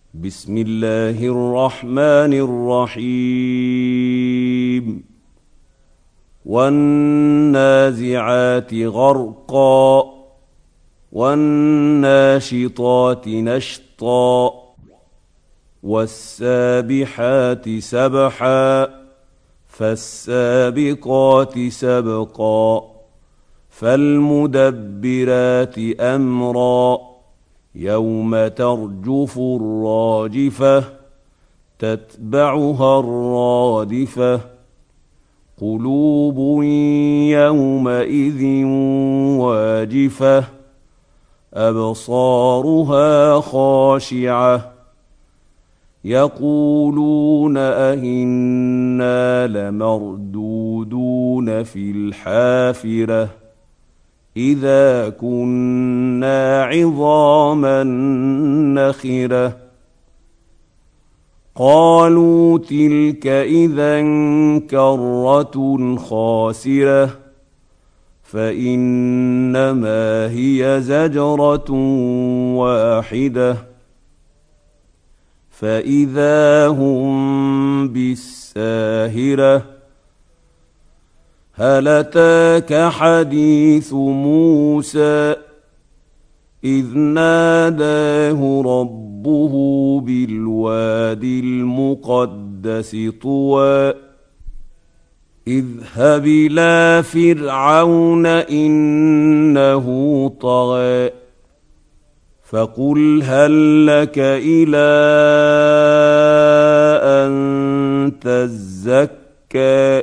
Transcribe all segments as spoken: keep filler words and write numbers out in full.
بسم الله الرحمن الرحيم والنازعات غرقا والناشطات نشطا والسابحات سبحا فالسابقات سبقا فالمدبرات أمرا يوم ترجف الراجفة تتبعها الرادفة قلوب يومئذ واجفة أبصارها خاشعة يقولون أئنا لمردودون في الحافرة إذا كنا عظاما نخرة قالوا تلك إذا كرة خاسرة فإنما هي زجرة واحدة فإذا هم بالساهرة هل أتاك حديث موسى إذ ناداه ربه بالوادي المقدس طوى اذهب إلى فرعون إنه طغى فقل هل لك إلى أن تزكى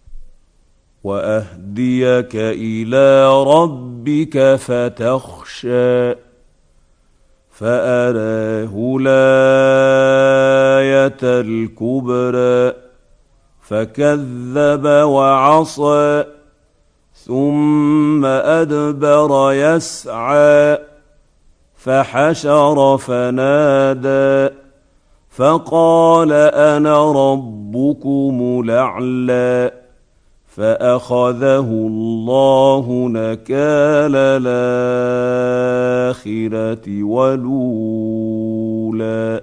وأهديك إلى ربك فتخشى فأراه الآية الكبرى فكذب وعصى ثم أدبر يسعى فحشر فنادى فقال أنا ربكم الأعلى فأخذه الله نكال الآخرة والأولى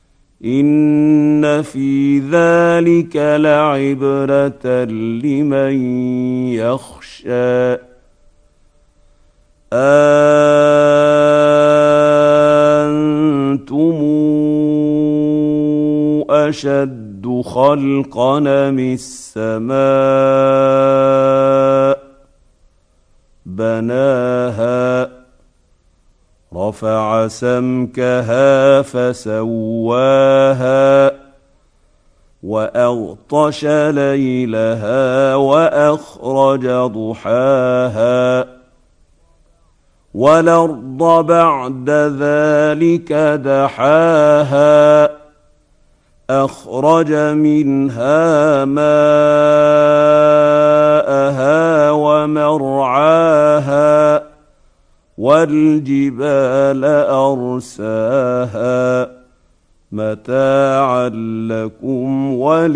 إن في ذلك لعبرة لمن يخشى أنتم أشد خلقا من السماء بناها رفع سمكها فسواها وأغطش ليلها وأخرج ضحاها والأرض بعد ذلك دحاها أخرج منها ماءها ومرعاها والجبال أرساها متاعا لكم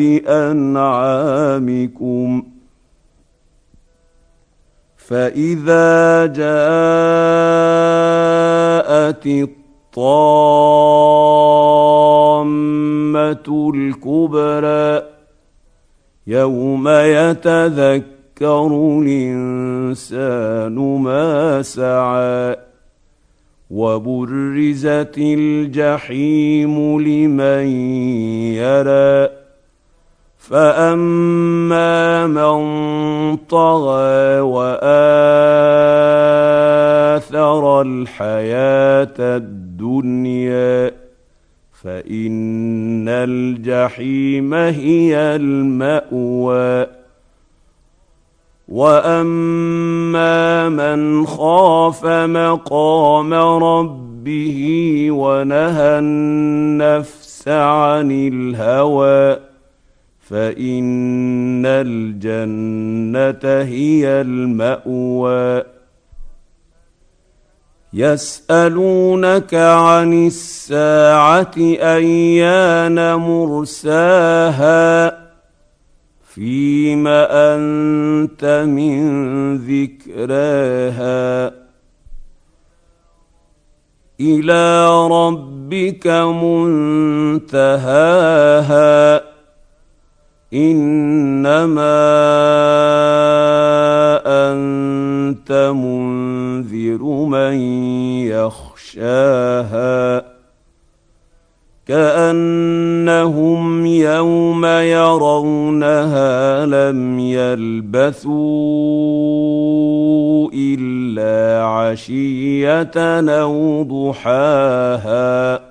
ولأنعامكم فإذا جاءت الطامة الكبرى يوم يتذكر الإنسان ما سعى وبرزت الجحيم لمن يرى فأما من طغى وآثر الحياة الدنيا فإن الجحيم هي المأوى وأما من خاف مقام ربه ونهى النفس عن الهوى فإن الجنة هي المأوى يسألونك عن الساعة أيان مرساها فيم أنت من ذكراها إلى رب ربك منتهاها إنما أنت منذر من يخشاها كأنهم يوم يرونها لم يلبثوا إلا عشية أو ضحاها